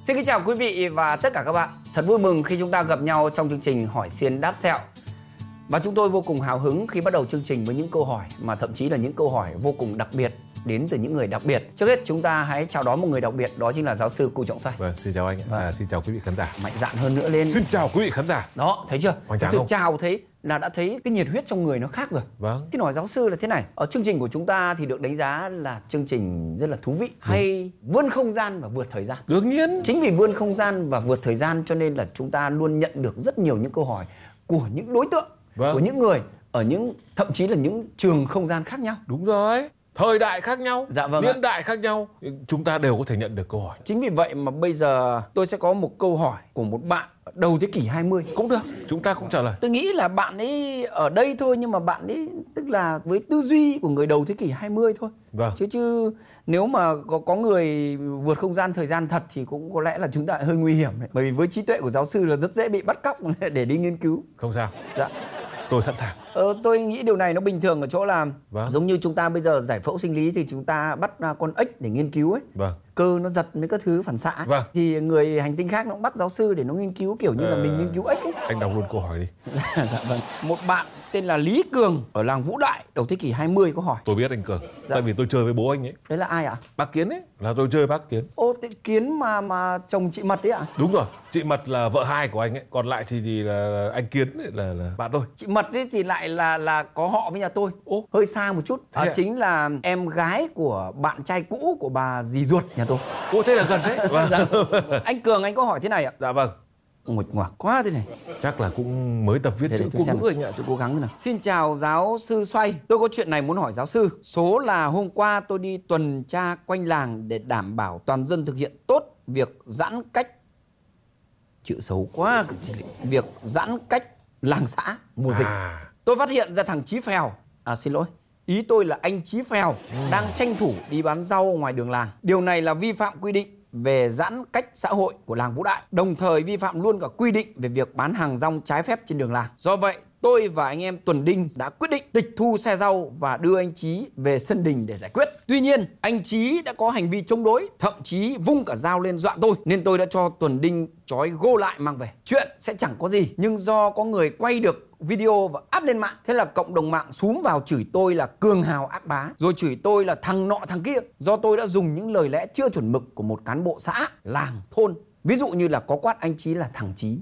Xin kính chào quý vị và tất cả các bạn. Thật vui mừng khi chúng ta gặp nhau trong chương trình Hỏi Xiên Đáp Sẹo. Và chúng tôi vô cùng hào hứng khi bắt đầu chương trình với những câu hỏi mà thậm chí là những câu hỏi vô cùng đặc biệt đến từ những người đặc biệt. Trước hết chúng ta hãy chào đón một người đặc biệt, đó chính là giáo sư Cù Trọng Xoay. Vâng, xin chào anh. Xin chào quý vị khán giả. Mạnh dạn hơn nữa lên. Xin chào quý vị khán giả. Đó, thấy chưa? Thực chào thấy là đã thấy cái nhiệt huyết trong người nó khác rồi. Vâng. Xin hỏi giáo sư là thế này, ở chương trình của chúng ta thì được đánh giá là chương trình rất là thú vị, hay vươn không gian và vượt thời gian. Đương nhiên. Chính vì vươn không gian và vượt thời gian cho nên là chúng ta luôn nhận được rất nhiều những câu hỏi của những đối tượng, của những người ở những thậm chí là những trường không gian khác nhau. Đúng rồi. Thời đại khác nhau, dạ vâng niên đại khác nhau, chúng ta đều có thể nhận được câu hỏi. Chính vì vậy mà bây giờ tôi sẽ có một câu hỏi của một bạn đầu thế kỷ 20 cũng được. Chúng ta cũng trả lời. Tôi nghĩ là bạn ấy ở đây thôi, nhưng mà bạn ấy tức là với tư duy của người đầu thế kỷ 20 thôi. Vâng. Chứ nếu mà có người vượt không gian thời gian thật thì cũng có lẽ là chúng ta hơi nguy hiểm đấy. Bởi vì với trí tuệ của giáo sư là rất dễ bị bắt cóc để đi nghiên cứu. Không sao. Dạ. Tôi sẵn sàng. Tôi nghĩ điều này nó bình thường ở chỗ là giống như chúng ta bây giờ giải phẫu sinh lý thì chúng ta bắt con ếch để nghiên cứu ấy. Vâng. Cơ nó giật mấy các thứ phản xạ. Vâng. Thì người hành tinh khác nó cũng bắt giáo sư để nó nghiên cứu kiểu như là mình nghiên cứu ếch ấy. Anh đọc luôn câu hỏi đi. Dạ vâng. Một bạn tên là Lý Cường ở làng Vũ Đại đầu thế kỷ 20 có hỏi. Tôi biết anh Cường. Tại vì tôi chơi với bố anh ấy. Đấy là ai ạ? Bác Kiến ấy. Là tôi chơi bác Kiến. Ô, Kiến mà chồng chị Mật ấy ạ? Đúng rồi. Chị Mật là vợ hai của anh ấy. Còn lại thì là anh Kiến ấy, là bạn tôi. Chị Mật ấy thì lại là có họ với nhà tôi. Ô, hơi xa một chút. Chính là em gái của bạn trai cũ của bà dì ruột nhà tôi. Ô, thế là gần thế. Dạ. Anh Cường, anh có hỏi thế này ạ? Dạ vâng. Nguệch ngoạc quá thế này. Chắc là cũng mới tập viết chữ quốc ngữ anh ạ. Tôi cố gắng thế nào. Xin chào giáo sư Xoay. Tôi có chuyện này muốn hỏi giáo sư. Số là hôm qua tôi đi tuần tra quanh làng để đảm bảo toàn dân thực hiện tốt việc giãn cách. Chữ xấu quá. Việc giãn cách làng xã mùa dịch. Tôi phát hiện ra thằng Chí Phèo. Xin lỗi. Ý tôi là anh Chí Phèo đang tranh thủ đi bán rau ngoài đường làng. Điều này là vi phạm quy định về giãn cách xã hội của làng Vũ Đại, đồng thời vi phạm luôn cả quy định về việc bán hàng rong trái phép trên đường làng. Do vậy, tôi và anh em tuần đinh đã quyết định tịch thu xe rau và đưa anh Chí về sân đình để giải quyết. Tuy nhiên, anh Chí đã có hành vi chống đối, thậm chí vung cả dao lên dọa tôi, nên tôi đã cho tuần đinh trói gô lại mang về. Chuyện sẽ chẳng có gì, nhưng do có người quay được video và up lên mạng, thế là cộng đồng mạng xúm vào chửi tôi là cường hào ác bá, rồi chửi tôi là thằng nọ thằng kia, do tôi đã dùng những lời lẽ chưa chuẩn mực của một cán bộ xã, làng, thôn. Ví dụ như là có quát anh Chí là thằng Chí.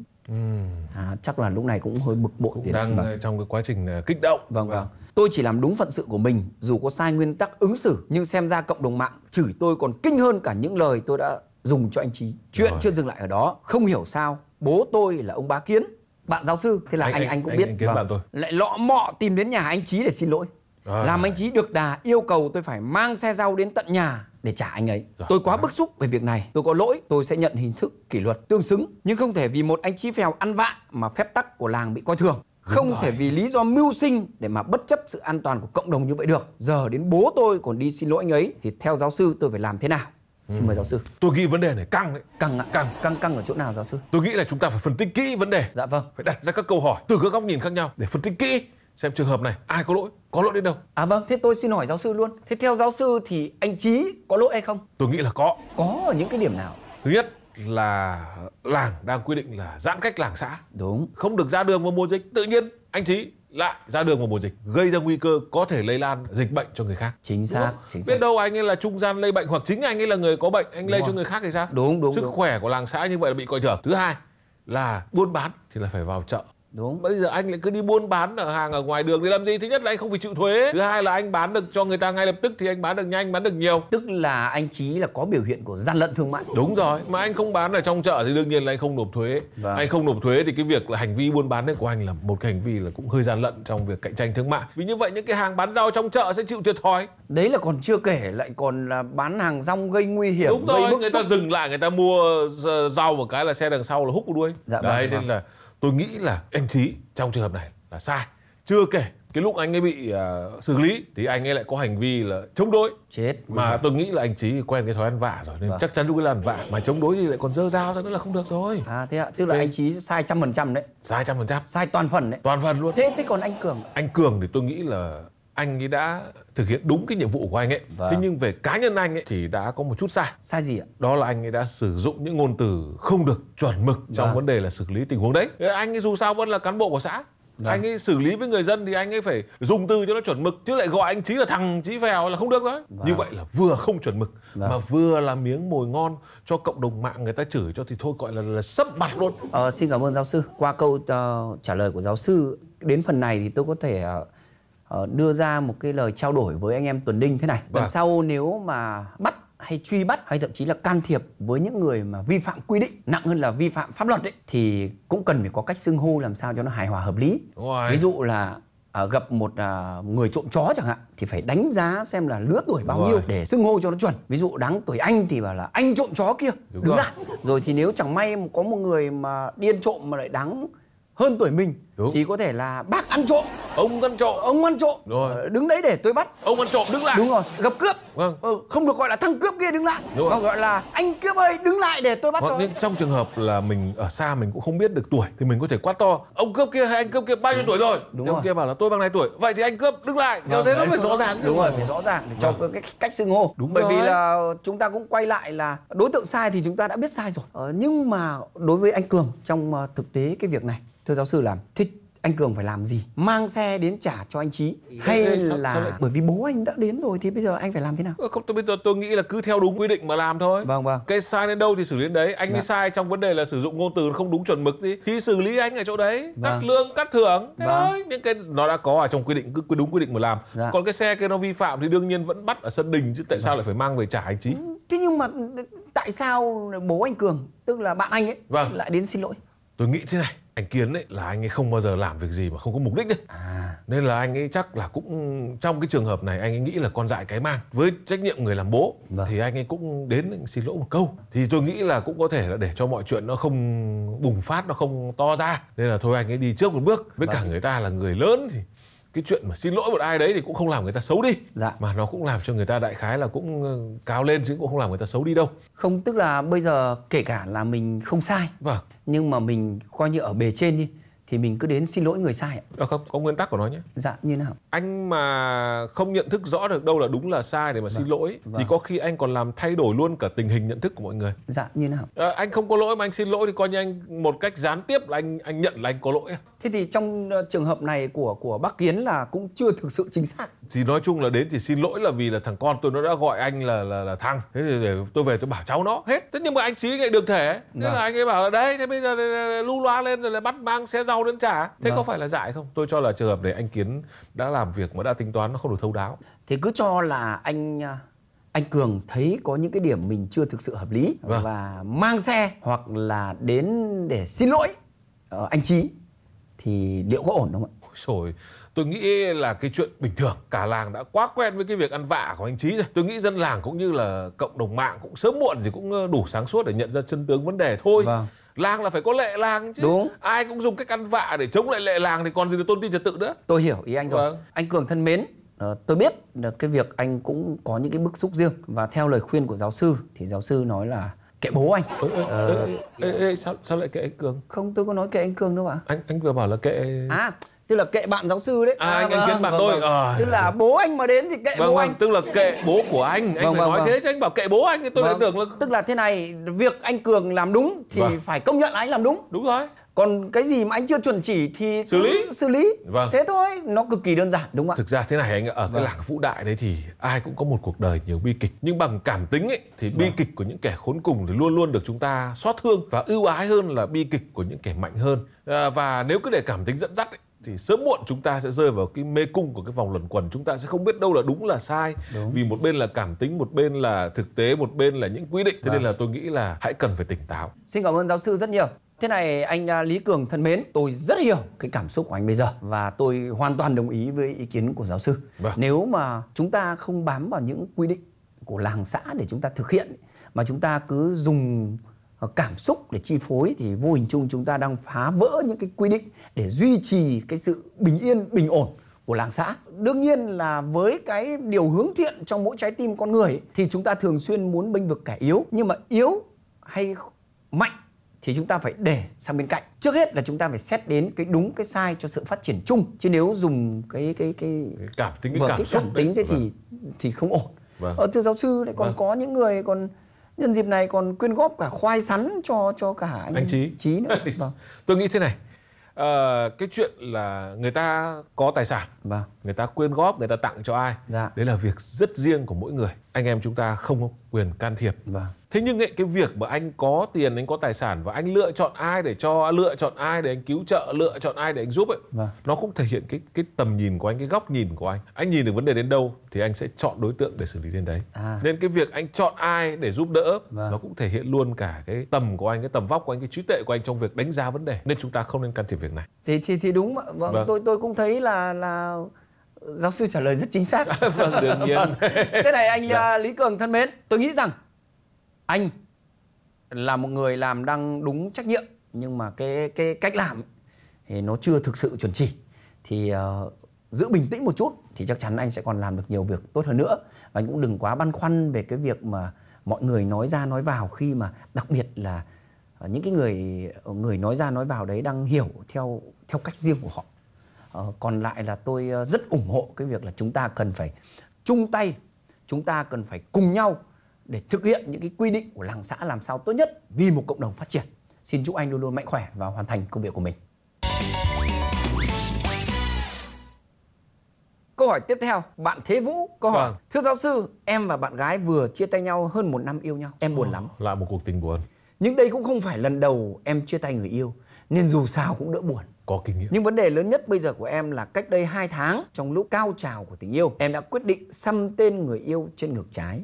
Chắc là lúc này cũng hơi bực bội. Cũng đang trong cái quá trình kích động. Vâng. Tôi chỉ làm đúng phận sự của mình, dù có sai nguyên tắc ứng xử, nhưng xem ra cộng đồng mạng chửi tôi còn kinh hơn cả những lời tôi đã dùng cho anh Chí. Chuyện chưa dừng lại ở đó. Không hiểu sao bố tôi là ông Bá Kiến, bạn giáo sư, thế là anh cũng biết, bạn tôi lại lọ mọ tìm đến nhà anh Chí để xin lỗi. Làm anh Chí được đà, yêu cầu tôi phải mang xe rau đến tận nhà để trả anh ấy. Tôi quá bức xúc về việc này. Tôi có lỗi, tôi sẽ nhận hình thức kỷ luật tương xứng. Nhưng không thể vì một anh Chí Phèo ăn vạ mà phép tắc của làng bị coi thường. Không thể vì lý do mưu sinh để mà bất chấp sự an toàn của cộng đồng như vậy được. Giờ đến bố tôi còn đi xin lỗi anh ấy, thì theo giáo sư tôi phải làm thế nào? Xin mời giáo sư. Tôi nghĩ vấn đề này căng đấy. Căng ạ? Căng ở chỗ nào giáo sư? Tôi nghĩ là chúng ta phải phân tích kỹ vấn đề. Dạ vâng. Phải đặt ra các câu hỏi từ các góc nhìn khác nhau để phân tích kỹ xem trường hợp này ai có lỗi đến đâu. Vâng, thế tôi xin hỏi giáo sư luôn. Thế theo giáo sư thì anh Chí có lỗi hay không? Tôi nghĩ là có. Có ở những cái điểm nào? Thứ nhất là làng đang quy định là giãn cách làng xã. Đúng. Không được ra đường vào mùa dịch. Tự nhiên anh Chí lại ra đường vào mùa dịch, gây ra nguy cơ có thể lây lan dịch bệnh cho người khác. Chính xác. Biết đâu anh ấy là trung gian lây bệnh, hoặc chính anh ấy là người có bệnh, anh lây cho người khác thì sao? Đúng. Sức khỏe của làng xã như vậy là bị coi thường. Thứ hai là buôn bán thì là phải vào chợ. Đúng. Bây giờ anh lại cứ đi buôn bán ở hàng ở ngoài đường thì làm gì? Thứ nhất là anh không phải chịu thuế. Thứ hai là anh bán được cho người ta ngay lập tức thì anh bán được nhanh, bán được nhiều. Tức là anh Chí là có biểu hiện của gian lận thương mại. Đúng rồi. Mà anh không bán ở trong chợ thì đương nhiên là anh không nộp thuế. Anh không nộp thuế thì cái việc là hành vi buôn bán đấy của anh là một cái hành vi là cũng hơi gian lận trong việc cạnh tranh thương mại. Vì như vậy những cái hàng bán rau trong chợ sẽ chịu thiệt thòi. Đấy là còn chưa kể lại còn là bán hàng rong gây nguy hiểm. Đúng rồi, người ta dừng lại, người ta mua rau một cái là xe đằng sau là húc vào đuôi. Đấy, nên là tôi nghĩ là anh Chí trong trường hợp này là sai. Chưa kể cái lúc anh ấy bị xử lý thì anh ấy lại có hành vi là chống đối. Chết. Mà tôi nghĩ là anh Chí quen cái thói ăn vạ rồi nên chắc chắn lúc ấy là ăn vạ, mà chống đối thì lại còn giơ dao ra nữa là không được rồi. Thế ạ, tức là anh Chí sai 100% đấy. Sai 100%. Sai toàn phần đấy. Toàn phần luôn. Thế còn anh Cường? Anh Cường thì tôi nghĩ là anh ấy đã thực hiện đúng cái nhiệm vụ của anh ấy. Vâng. Thế nhưng về cá nhân anh ấy thì đã có một chút sai. Sai gì ạ? Đó là anh ấy đã sử dụng những ngôn từ không được chuẩn mực trong vấn đề là xử lý tình huống đấy. Anh ấy dù sao vẫn là cán bộ của xã. Anh ấy xử lý với người dân thì anh ấy phải dùng từ cho nó chuẩn mực, chứ lại gọi anh Chí là thằng Chí Phèo là không được đấy. Như vậy là vừa không chuẩn mực mà vừa là miếng mồi ngon cho cộng đồng mạng người ta chửi cho thì thôi gọi là sấp mặt luôn. Xin cảm ơn giáo sư. Qua câu trả lời của giáo sư đến phần này thì tôi có thể đưa ra một cái lời trao đổi với anh em Tuần Đinh thế này. Lần sau nếu mà bắt hay truy bắt hay thậm chí là can thiệp với những người mà vi phạm quy định, nặng hơn là vi phạm pháp luật ấy, thì cũng cần phải có cách xưng hô làm sao cho nó hài hòa hợp lý. Ví dụ là gặp một người trộm chó chẳng hạn thì phải đánh giá xem là lứa tuổi bao nhiêu để xưng hô cho nó chuẩn. Ví dụ đáng tuổi anh thì bảo là anh trộm chó kia, đứng lại. Rồi thì nếu chẳng may có một người mà điên trộm mà lại đáng hơn tuổi mình thì có thể là bác ăn trộm, ông ăn trộm, ông ăn trộm, đứng đấy để tôi bắt. Ông ăn trộm đứng lại. Đúng rồi. Gặp cướp, không được gọi là thằng cướp kia đứng lại, mà gọi là anh cướp ơi đứng lại để tôi bắt cho. Nhưng trong trường hợp là mình ở xa mình cũng không biết được tuổi thì mình có thể quát to: ông cướp kia hay anh cướp kia bao nhiêu tuổi rồi? Ông kia bảo là tôi bằng này tuổi, vậy thì anh cướp đứng lại. Theo thế nó phải rõ ràng. Đúng rồi, phải rõ ràng để cho cái cách xưng hô. Bởi vì là chúng ta cũng quay lại là đối tượng sai thì chúng ta đã biết sai rồi. Nhưng mà đối với anh Cường trong thực tế cái việc này, thưa giáo sư, làm thích anh Cường phải làm gì? Mang xe đến trả cho anh Chí hay là bởi vì bố anh đã đến rồi thì bây giờ anh phải làm thế nào? Không, bây giờ tôi nghĩ là cứ theo đúng quy định mà làm thôi. Vâng. Cái sai đến đâu thì xử lý đến đấy. Anh ấy sai trong vấn đề là sử dụng ngôn từ không đúng chuẩn mực thì xử lý anh ở chỗ đấy. Cắt lương, cắt thưởng, thế thôi. Những cái nó đã có ở trong quy định, cứ đúng quy định mà làm. Còn cái xe kia nó vi phạm thì đương nhiên vẫn bắt ở sân đình chứ tại sao lại phải mang về trả anh Chí? Thế nhưng mà tại sao bố anh Cường, tức là bạn anh ấy, lại đến xin lỗi? Tôi nghĩ thế này, anh Kiến ấy là anh ấy không bao giờ làm việc gì mà không có mục đích đấy. Nên là anh ấy chắc là cũng trong cái trường hợp này anh ấy nghĩ là con dại cái mang. Với trách nhiệm người làm bố thì anh ấy cũng đến anh xin lỗi một câu. Thì tôi nghĩ là cũng có thể là để cho mọi chuyện nó không bùng phát, nó không to ra. Nên là thôi anh ấy đi trước một bước. Với cả người ta là người lớn thì cái chuyện mà xin lỗi một ai đấy thì cũng không làm người ta xấu đi. Mà nó cũng làm cho người ta đại khái là cũng cao lên chứ cũng không làm người ta xấu đi đâu. Không, tức là bây giờ kể cả là mình không sai, nhưng mà mình coi như ở bề trên đi thì mình cứ đến xin lỗi người sai ạ? Không, có nguyên tắc của nó nhé. Dạ, như nào? Anh mà không nhận thức rõ được đâu là đúng là sai để mà xin lỗi thì có khi anh còn làm thay đổi luôn cả tình hình nhận thức của mọi người. Dạ, như nào? Anh không có lỗi mà anh xin lỗi thì coi như anh một cách gián tiếp là anh nhận là anh có lỗi. Thế thì trong trường hợp này của bác Kiến là cũng chưa thực sự chính xác. Thì nói chung là đến thì xin lỗi là vì là thằng con tôi nó đã gọi anh là thằng. Thế thì để tôi về tôi bảo cháu nó hết. Thế nhưng mà anh Chí lại được thể. Thế là anh ấy bảo là đấy, thế bây giờ lưu loa lên rồi lại bắt mang xe rau đến trả. Thế có phải là dại không? Tôi cho là trường hợp này anh Kiến đã làm việc mà đã tính toán nó không được thấu đáo. Thì cứ cho là anh Cường thấy có những cái điểm mình chưa thực sự hợp lý và mang xe hoặc là đến để xin lỗi anh Chí thì liệu có ổn không ạ? Rồi, tôi nghĩ là cái chuyện bình thường. Cả làng đã quá quen với cái việc ăn vạ của anh Chí rồi. Tôi nghĩ dân làng cũng như là cộng đồng mạng cũng sớm muộn gì cũng đủ sáng suốt để nhận ra chân tướng vấn đề thôi. Làng là phải có lệ làng chứ. Đúng. Ai cũng dùng cách ăn vạ để chống lại lệ làng thì còn gì là tôn ti trật tự nữa. Tôi hiểu ý anh rồi. Anh Cường thân mến, tôi biết là cái việc anh cũng có những cái bức xúc riêng. Và theo lời khuyên của giáo sư thì giáo sư nói là kệ bố anh. Sao lại kệ anh Cường? Không, tôi có nói kệ anh Cường đâu ạ. Anh vừa bảo là kệ... Tức là kệ bạn giáo sư đấy. Anh Kiến bạn tôi. Tức là bố anh mà đến thì kệ bố anh. Tức là kệ bố của anh phải nói thế chứ anh bảo kệ bố anh thì tôi lại tưởng là... Tức là thế này, việc anh Cường làm đúng thì phải công nhận là anh làm đúng. Đúng rồi. Còn cái gì mà anh chưa chuẩn chỉ thì xử lý. Thế thôi, nó cực kỳ đơn giản đúng không ạ? Thực ra thế này anh ạ, ở cái làng Vũ Đại đấy thì ai cũng có một cuộc đời nhiều bi kịch. Nhưng bằng cảm tính ấy thì bi kịch của những kẻ khốn cùng thì luôn luôn được chúng ta xót thương và ưu ái hơn là bi kịch của những kẻ mạnh hơn. Và nếu cứ để cảm tính dẫn dắt ấy, thì sớm muộn chúng ta sẽ rơi vào cái mê cung của cái vòng luẩn quẩn. Chúng ta sẽ không biết đâu là đúng là sai. Vì một bên là cảm tính, một bên là thực tế, một bên là những quy định. Thế nên là tôi nghĩ là hãy cần phải tỉnh táo. Xin cảm ơn giáo sư rất nhiều. Thế này anh Lý Cường thân mến, tôi rất hiểu cái cảm xúc của anh bây giờ và tôi hoàn toàn đồng ý với ý kiến của giáo sư. Nếu mà chúng ta không bám vào những quy định của làng xã để chúng ta thực hiện mà chúng ta cứ dùng cảm xúc để chi phối thì vô hình chung chúng ta đang phá vỡ những cái quy định để duy trì cái sự bình yên, bình ổn của làng xã. Đương nhiên là với cái điều hướng thiện trong mỗi trái tim con người thì chúng ta thường xuyên muốn bênh vực kẻ yếu, nhưng mà yếu hay mạnh thì chúng ta phải để sang bên cạnh. Trước hết là chúng ta phải xét đến cái đúng cái sai cho sự phát triển chung, chứ nếu dùng cái cảm tính, cái cảm xúc cảm tính thế thì không ổn. Thưa giáo sư lại còn có những người còn nhân dịp này còn quyên góp cả khoai sắn cho cả anh Trí nữa. Tôi nghĩ thế này, cái chuyện là người ta có tài sản, người ta quyên góp, người ta tặng cho ai, đấy là việc rất riêng của mỗi người. Anh em chúng ta không có quyền can thiệp. Thế nhưng cái việc mà anh có tiền, anh có tài sản và anh lựa chọn ai để anh cứu trợ, lựa chọn ai để anh giúp ấy, nó cũng thể hiện cái tầm nhìn của anh, cái góc nhìn của anh. Anh nhìn được vấn đề đến đâu thì anh sẽ chọn đối tượng để xử lý đến đấy. Nên cái việc anh chọn ai để giúp đỡ nó cũng thể hiện luôn cả cái tầm của anh, cái tầm vóc của anh, cái trí tuệ của anh trong việc đánh giá vấn đề. Nên chúng ta không nên can thiệp việc này. Thì đúng mà. Tôi cũng thấy là giáo sư trả lời rất chính xác. Đương nhiên. Thế này anh Lý Cường thân mến, tôi nghĩ rằng anh là một người làm đang đúng trách nhiệm, nhưng mà cái cách làm thì nó chưa thực sự chuẩn chỉ. Thì giữ bình tĩnh một chút thì chắc chắn anh sẽ còn làm được nhiều việc tốt hơn nữa. Và anh cũng đừng quá băn khoăn về cái việc mà mọi người nói ra nói vào, khi mà đặc biệt là những cái người nói ra nói vào đấy đang hiểu theo cách riêng của họ. Còn lại là tôi rất ủng hộ cái việc là chúng ta cần phải chung tay, chúng ta cần phải cùng nhau để thực hiện những cái quy định của làng xã làm sao tốt nhất vì một cộng đồng phát triển. Xin chúc anh luôn luôn mạnh khỏe và hoàn thành công việc của mình. Câu hỏi tiếp theo, bạn Thế Vũ câu hỏi: thưa giáo sư, em và bạn gái vừa chia tay nhau hơn 1 năm yêu nhau. Em buồn lắm. Lại một cuộc tình buồn. Nhưng đây cũng không phải lần đầu em chia tay người yêu, nên dù sao cũng đỡ buồn. Có kinh nghiệm. Nhưng vấn đề lớn nhất bây giờ của em là cách đây 2 tháng, trong lúc cao trào của tình yêu, em đã quyết định xăm tên người yêu trên ngực trái.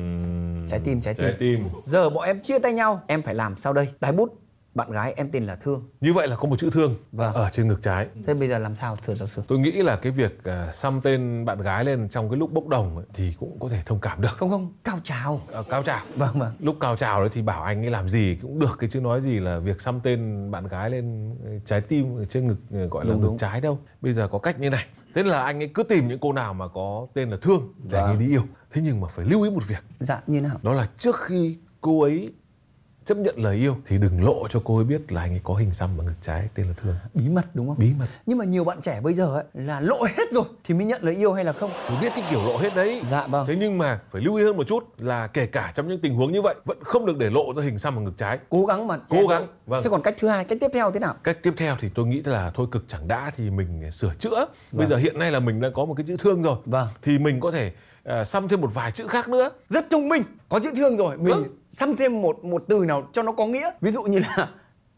Trái tim. Giờ bọn em chia tay nhau, em phải làm sao đây? Tái bút, bạn gái em tên là Thương. Như vậy là có một chữ Thương ở trên ngực trái. Thế bây giờ làm sao thưa giáo sư? Tôi nghĩ là cái việc xăm tên bạn gái lên trong cái lúc bốc đồng ấy, thì cũng có thể thông cảm được. Không, cao trào. Cao trào. Vâng. Lúc cao trào đấy thì bảo anh ấy làm gì cũng được, cái chứ nói gì là việc xăm tên bạn gái lên trái tim trên ngực, gọi là ngực trái đâu. Bây giờ có cách như này. Thế là anh ấy cứ tìm những cô nào mà có tên là Thương để anh ấy đi yêu. Thế nhưng mà phải lưu ý một việc. Dạ, như nào? Đó là trước khi cô ấy chấp nhận lời yêu thì đừng lộ cho cô ấy biết là anh ấy có hình xăm vào ngực trái tên là Thương. Bí mật đúng không? Bí mật. Nhưng mà nhiều bạn trẻ bây giờ ấy là lộ hết rồi thì mới nhận lời yêu hay là không? Tôi biết cái kiểu lộ hết đấy. Dạ vâng. Thế nhưng mà phải lưu ý hơn một chút là kể cả trong những tình huống như vậy vẫn không được để lộ ra hình xăm vào ngực trái. Cố gắng mà. Cố gắng. Vâng. Thế còn cách thứ hai, cách tiếp theo thế nào? Cách tiếp theo thì tôi nghĩ là thôi cực chẳng đã thì mình sửa chữa. Bây giờ hiện nay là mình đã có một cái chữ Thương rồi. Thì mình có thể xăm thêm một vài chữ khác nữa. Rất thông minh. Có chữ Thương rồi, mình xăm thêm một từ nào cho nó có nghĩa. Ví dụ như là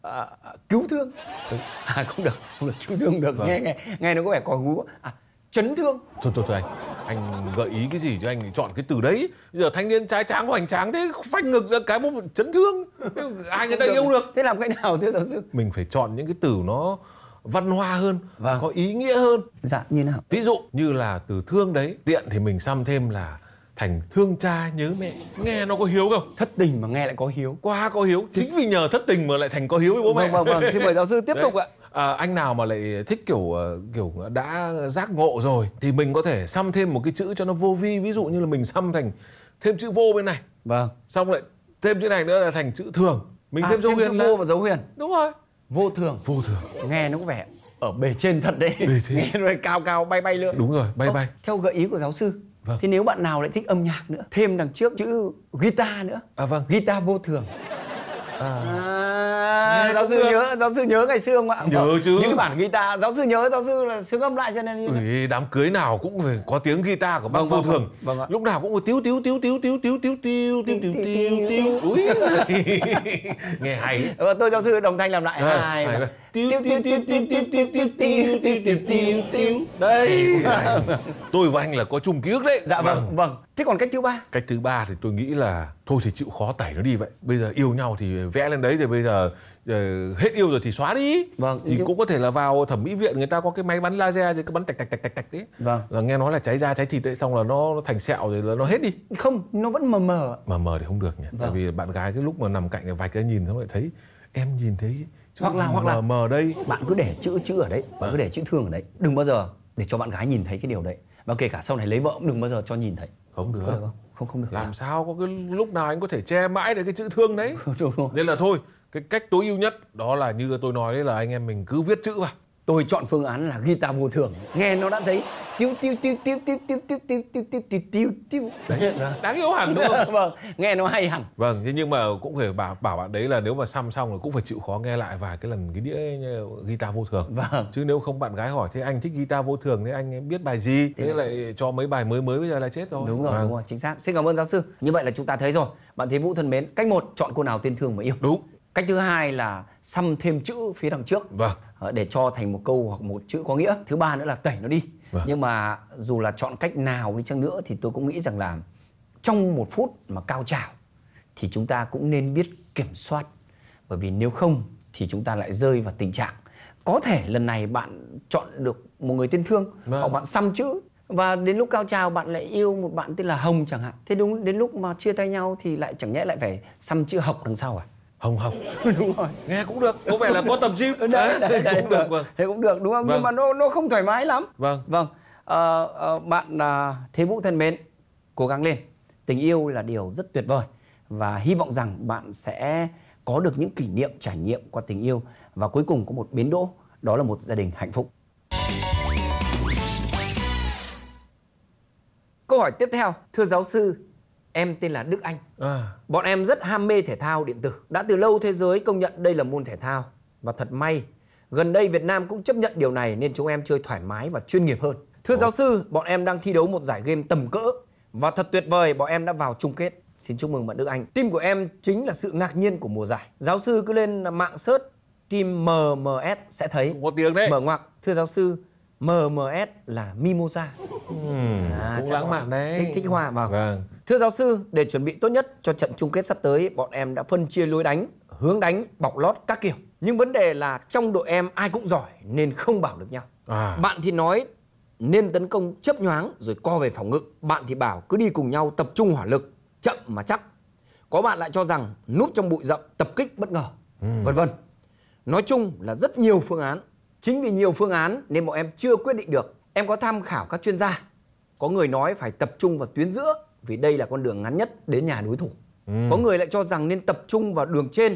cứu thương. Không được cứu thương được. Nghe nó có vẻ cò hú. Chấn thương. Thôi anh gợi ý cái gì cho anh chọn cái từ đấy. Bây giờ thanh niên trai tráng hoành tráng thế phanh ngực ra cái một chấn thương, ai người ta yêu được. Thế làm cách nào thưa giáo sư? Mình phải chọn những cái từ nó văn hoa hơn, có ý nghĩa hơn. Dạ, như nào? Ví dụ như là từ thương đấy, tiện thì mình xăm thêm là thành thương cha nhớ mẹ. Nghe nó có hiếu không? Thất tình mà nghe lại có hiếu. Quá có hiếu. Chính vì nhờ thất tình mà lại thành có hiếu với bố mẹ. Vâng. Xin mời giáo sư tiếp tục ạ. Anh nào mà lại thích kiểu đã giác ngộ rồi thì mình có thể xăm thêm một cái chữ cho nó vô vi. Ví dụ như là mình xăm thành thêm chữ vô bên này. Vâng. Xong lại thêm chữ này nữa là thành chữ thường. Mình thêm dấu huyền là vô và dấu huyền. Đúng rồi. Vô thường. Nghe nó có vẻ ở bề trên thật đấy. Nghe nó cao bay lượn. Đúng rồi, bay. Theo gợi ý của giáo sư. Thì nếu bạn nào lại thích âm nhạc nữa, thêm đằng trước chữ guitar nữa. Guitar vô thường. Giáo sư nhớ ngày xưa không ạ? Nhớ chứ. Những cái bản guitar giáo sư nhớ, giáo sư là xướng âm lại cho nên đám cưới nào cũng phải có tiếng guitar của bác Vô Thường. Lúc nào cũng có tíu. Úi giời. Nghe hay. Tôi giáo sư đồng thanh làm lại. Tíu. Đây. Tôi và anh là có chung ký ức đấy. Dạ vâng. Thế còn cách thứ ba? Cách thứ ba thì tôi nghĩ là thôi thì chịu khó tẩy nó đi vậy. Bây giờ yêu nhau thì vẽ lên đấy, rồi bây giờ hết yêu rồi thì xóa đi. Thì cũng có thể là vào thẩm mỹ viện người ta có cái máy bắn laser thì cứ bắn tạch đấy. Là nghe nói là cháy da cháy thịt đấy, xong là nó thành sẹo rồi là nó hết đi. Không, nó vẫn mờ. Mờ thì không được nhỉ. Tại vì bạn gái cái lúc mà nằm cạnh vạch ra nhìn nó lại thấy em nhìn thấy hoặc là mờ đây. Bạn cứ để chữ ở đấy, bạn cứ để chữ Thương ở đấy. Đừng bao giờ để cho bạn gái nhìn thấy cái điều đấy. Và kể cả sau này lấy vợ cũng đừng bao giờ cho nhìn thấy. Không được. Không được. Làm sao có cái lúc nào anh có thể che mãi được cái chữ thương đấy. Nên là thôi, cái cách tối ưu nhất đó là như tôi nói đấy, là anh em mình cứ viết chữ vào. Tôi chọn phương án là guitar vô thường. Nghe nó đã thấy tiêu tiêu tiêu tiêu tiêu tiêu tiêu tiêu tiêu tiêu tiêu tiêu tiêu. Đấy, đáng yêu hẳn đúng không? Vâng, nghe nó hay hẳn. Vâng, thế nhưng mà cũng phải bảo bạn đấy là nếu mà xăm xong rồi cũng phải chịu khó nghe lại vài cái lần cái đĩa guitar vô thường. Vâng. Chứ nếu không bạn gái hỏi thế anh thích guitar vô thường thế anh biết bài gì? Thế lại cho mấy bài mới bây giờ là chết rồi. Đúng rồi, đúng rồi, chính xác. Xin cảm ơn giáo sư. Như vậy là chúng ta thấy rồi. Bạn Thế Vũ thân mến, cách 1 chọn cô nào tên thương mà yêu. Đúng. Cách thứ 2 là xăm thêm chữ phía đằng trước. Vâng. Để cho thành một câu hoặc một chữ có nghĩa. Thứ 3 nữa là tẩy nó đi. Vâng. Nhưng mà dù là chọn cách nào đi chăng nữa thì tôi cũng nghĩ rằng là trong 1 phút mà cao trào thì chúng ta cũng nên biết kiểm soát. Bởi vì nếu không thì chúng ta lại rơi vào tình trạng có thể lần này bạn chọn được một người tên thương, hoặc bạn xăm chữ, và đến lúc cao trào bạn lại yêu một bạn tên là Hồng chẳng hạn. Thế đúng đến lúc mà chia tay nhau thì lại chẳng nhẽ lại phải xăm chữ Học đằng sau à? Hồng. Đúng rồi. Nghe cũng được, có vẻ là có tầm gym. Đấy, cũng được, vâng. Thế cũng được đúng không? Vâng. Nhưng mà nó không thoải mái lắm. Vâng. Bạn Thế Vũ thân mến, cố gắng lên. Tình yêu là điều rất tuyệt vời và hy vọng rằng bạn sẽ có được những kỷ niệm, trải nghiệm qua tình yêu, và cuối cùng có một bến đỗ, đó là một gia đình hạnh phúc. Câu hỏi tiếp theo, thưa giáo sư, em tên là Đức Anh. Bọn em rất ham mê thể thao điện tử. Đã từ lâu thế giới công nhận đây là môn thể thao. Và thật may, gần đây Việt Nam cũng chấp nhận điều này nên chúng em chơi thoải mái và chuyên nghiệp hơn. Thưa giáo sư, bọn em đang thi đấu một giải game tầm cỡ. Và thật tuyệt vời, bọn em đã vào chung kết. Xin chúc mừng bạn Đức Anh. Team của em chính là sự ngạc nhiên của mùa giải. Giáo sư cứ lên mạng search team MMS sẽ thấy. Có tiếng đấy. Mở ngoặc. Thưa giáo sư, MMS là Mimosa. Cũng lãng mạn đấy. Thích hoa. Vâng. Thưa giáo sư, để chuẩn bị tốt nhất cho trận chung kết sắp tới, bọn em đã phân chia lối đánh, hướng đánh, bọc lót các kiểu. Nhưng vấn đề là trong đội em ai cũng giỏi nên không bảo được nhau. Bạn thì nói nên tấn công chớp nhoáng rồi co về phòng ngự. Bạn thì bảo cứ đi cùng nhau tập trung hỏa lực, chậm mà chắc. Có bạn lại cho rằng núp trong bụi rậm tập kích bất ngờ, vân vân. Nói chung là rất nhiều phương án. Chính vì nhiều phương án nên bọn em chưa quyết định được. Em có tham khảo các chuyên gia. Có người nói phải tập trung vào tuyến giữa vì đây là con đường ngắn nhất đến nhà đối thủ. Có người lại cho rằng nên tập trung vào đường trên.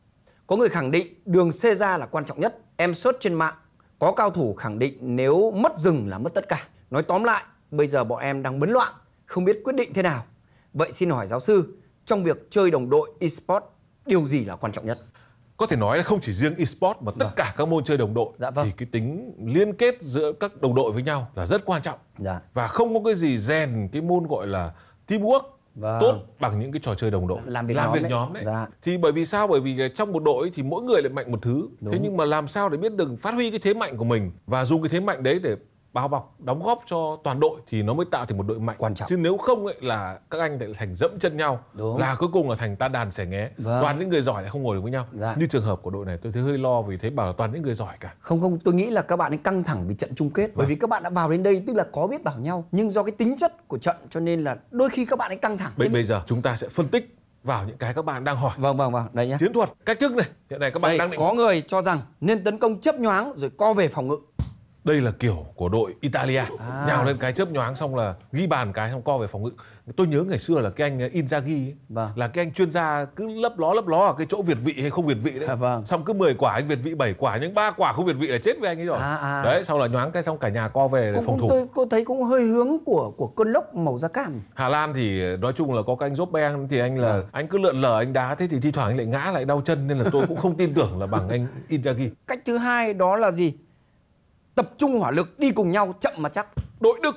Có người khẳng định đường xê ra là quan trọng nhất. Em search trên mạng, có cao thủ khẳng định nếu mất rừng là mất tất cả. Nói tóm lại, bây giờ bọn em đang bấn loạn, không biết quyết định thế nào. Vậy xin hỏi giáo sư, trong việc chơi đồng đội eSport, điều gì là quan trọng nhất? Có thể nói là không chỉ riêng eSport mà tất cả các môn chơi đồng đội thì cái tính liên kết giữa các đồng đội với nhau là rất quan trọng. Và không có cái gì rèn cái môn gọi là teamwork tốt bằng những cái trò chơi đồng đội, làm việc nhóm đấy. Thì bởi vì sao? Bởi vì trong một đội thì mỗi người lại mạnh một thứ. Thế nhưng mà làm sao để biết được phát huy cái thế mạnh của mình và dùng cái thế mạnh đấy để bao bọc, đóng góp cho toàn đội thì nó mới tạo thành một đội mạnh. Quan trọng. Chứ nếu không ấy là các anh lại thành dẫm chân nhau. Là cuối cùng là thành tan đàn xẻ nghé. Toàn những người giỏi lại không ngồi được với nhau. Như trường hợp của đội này tôi thấy hơi lo vì thấy bảo là toàn những người giỏi cả. Không, tôi nghĩ là các bạn ấy căng thẳng vì trận chung kết. Bởi vì các bạn đã vào đến đây tức là có biết bảo nhau. Nhưng do cái tính chất của trận cho nên là đôi khi các bạn ấy căng thẳng. Bây giờ chúng ta sẽ phân tích vào những cái các bạn đang hỏi. Vâng, đây nhé. Chiến thuật, cách thức này. Hiện nay các bạn đang định. Có người cho rằng nên tấn công chớp nhoáng rồi co về phòng ngự. Đây là kiểu của đội Italia. Nhào lên cái chớp nhoáng xong là ghi bàn cái xong co về phòng ngự. Tôi nhớ ngày xưa là cái anh Inzaghi ấy, là cái anh chuyên gia cứ lấp ló ở cái chỗ việt vị hay không việt vị đấy. Xong cứ 10 quả anh việt vị 7 quả nhưng 3 quả không việt vị là chết với anh ấy rồi. Đấy, sau là nhoáng cái xong cả nhà co về để phòng thủ. Tôi thấy cũng hơi hướng của cơn lốc màu da cam. Hà Lan thì nói chung là có cái anh Robben thì anh là anh cứ lượn lờ anh đá thế thì thi thoảng anh lại ngã lại đau chân nên là tôi cũng không tin tưởng là bằng anh Inzaghi. Cách thứ hai đó là gì? Tập trung hỏa lực đi cùng nhau chậm mà chắc. Đội Đức.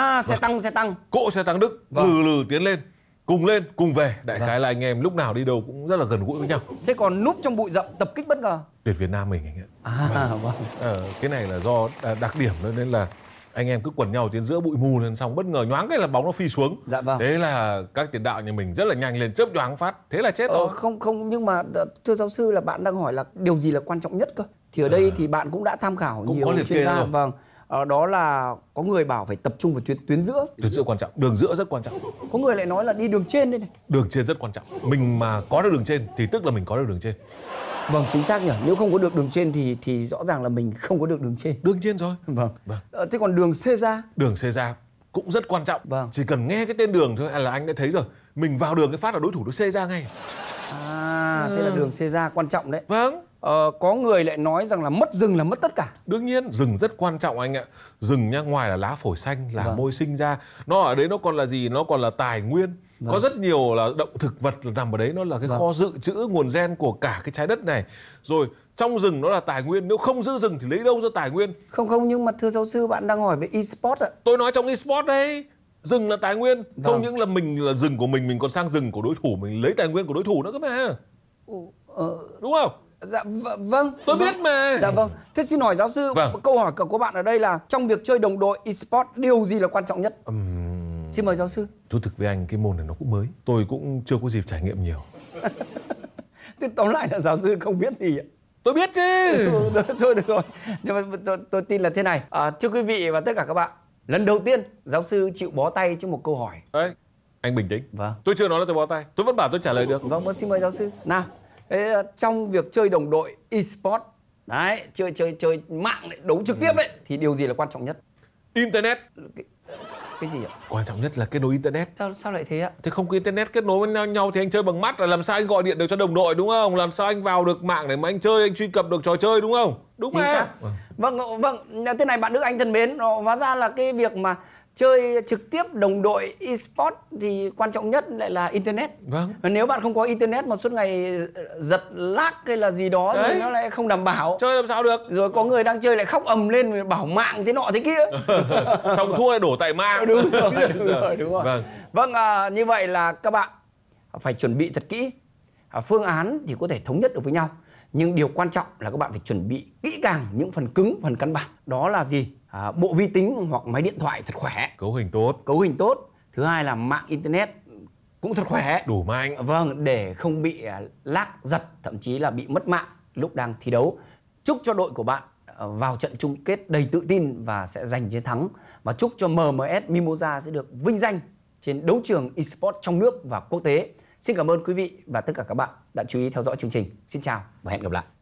Xe tăng. Cỗ xe tăng Đức lừ tiến lên, cùng về. Đại khái là anh em lúc nào đi đâu cũng rất là gần gũi với nhau. Thế còn núp trong bụi rậm tập kích bất ngờ. Tuyệt Việt Nam mình anh ạ. Cái này là do đặc điểm nên là anh em cứ quần nhau tiến giữa bụi mù lên xong bất ngờ nhoáng cái là bóng nó phi xuống. Thế là các tiền đạo nhà mình rất là nhanh lên chớp nhoáng phát. Thế là chết rồi. Không nhưng mà thưa giáo sư là bạn đang hỏi là điều gì là quan trọng nhất cơ. Thì ở đây thì bạn cũng đã tham khảo nhiều chuyên gia. Đó là có người bảo phải tập trung vào tuyến giữa. Tuyến giữa quan trọng, đường giữa rất quan trọng. Có người lại nói là đi đường trên đây này. Đường trên rất quan trọng. Mình mà có được đường trên thì tức là mình có được đường trên. Vâng, chính xác nhỉ. Nếu không có được đường trên thì rõ ràng là mình không có được đường trên. Đương nhiên rồi. Thế còn đường xê ra? Đường xê ra cũng rất quan trọng. Vâng. Chỉ cần nghe cái tên đường thôi là anh đã thấy rồi. Mình vào đường cái phát là đối thủ nó xê ra ngay. Thế là đường xê ra quan trọng đấy. Vâng. Có người lại nói rằng là mất rừng là mất tất cả. Đương nhiên, rừng rất quan trọng anh ạ. Rừng nhá, ngoài là lá phổi xanh, là Vâng. môi sinh ra, nó ở đấy nó còn là gì? Nó còn là tài nguyên. Vâng. Có rất nhiều là động thực vật nằm ở đấy, nó là cái Vâng. kho dự trữ nguồn gen của cả cái trái đất này. Rồi trong rừng nó là tài nguyên, nếu không giữ rừng thì lấy đâu ra tài nguyên? Không, nhưng mà thưa giáo sư, bạn đang hỏi về e-sport ạ. Tôi nói trong e-sport đấy, rừng là tài nguyên. Vâng. Không những là mình là rừng của mình còn sang rừng của đối thủ, mình lấy tài nguyên của đối thủ nữa cơ mà. Đúng không? Dạ vâng. Tôi biết mà. Dạ vâng. Thế xin hỏi giáo sư, Vâng. câu hỏi của bạn ở đây là trong việc chơi đồng đội e-sport điều gì là quan trọng nhất? Xin mời giáo sư. Thú thực với anh, cái môn này nó cũng mới, tôi cũng chưa có dịp trải nghiệm nhiều. Thế tóm lại là giáo sư không biết gì ạ? Tôi biết chứ. Thôi được rồi. Nhưng mà tôi tin là thế này. Thưa quý vị và tất cả các bạn, lần đầu tiên giáo sư chịu bó tay trước một câu hỏi. Đấy, anh bình tĩnh. Vâng. Tôi chưa nói là tôi bó tay, tôi vẫn bảo tôi trả lời được. Vâng, xin mời giáo sư. Nào, trong việc chơi đồng đội e-sport, đấy, chơi mạng đấy, đấu trực tiếp đấy, thì điều gì là quan trọng nhất? Internet. Cái gì ạ? Quan trọng nhất là kết nối internet. Sao lại thế ạ? Thế không có internet kết nối với nhau thì anh chơi bằng mắt, là làm sao anh gọi điện được cho đồng đội, đúng không? Làm sao anh vào được mạng để mà anh chơi, anh truy cập được trò chơi, đúng không? Đúng mà. Vâng, thế này bạn Đức Anh thân mến, hóa ra là cái việc mà chơi trực tiếp đồng đội e-sport thì quan trọng nhất lại là internet. Vâng. Và nếu bạn không có internet mà suốt ngày giật lag hay là gì đó thì nó lại không đảm bảo. Chơi làm sao được? Rồi có người đang chơi lại khóc ầm lên bảo mạng thế nọ thế kia. Xong thua lại đổ tại mạng. Đúng rồi. Vâng, như vậy là các bạn phải chuẩn bị thật kỹ. Phương án thì có thể thống nhất được với nhau, nhưng điều quan trọng là các bạn phải chuẩn bị kỹ càng những phần cứng, phần căn bản. Đó là gì? Bộ vi tính hoặc máy điện thoại thật khỏe, Cấu hình tốt. Thứ hai là mạng internet cũng thật khỏe, Đủ mạnh. Vâng, để không bị lag, giật, thậm chí là bị mất mạng lúc đang thi đấu. Chúc cho đội của bạn vào trận chung kết đầy tự tin và sẽ giành chiến thắng. Và chúc cho MMS Mimosa sẽ được vinh danh trên đấu trường eSports trong nước và quốc tế. Xin cảm ơn quý vị và tất cả các bạn đã chú ý theo dõi chương trình. Xin chào và hẹn gặp lại.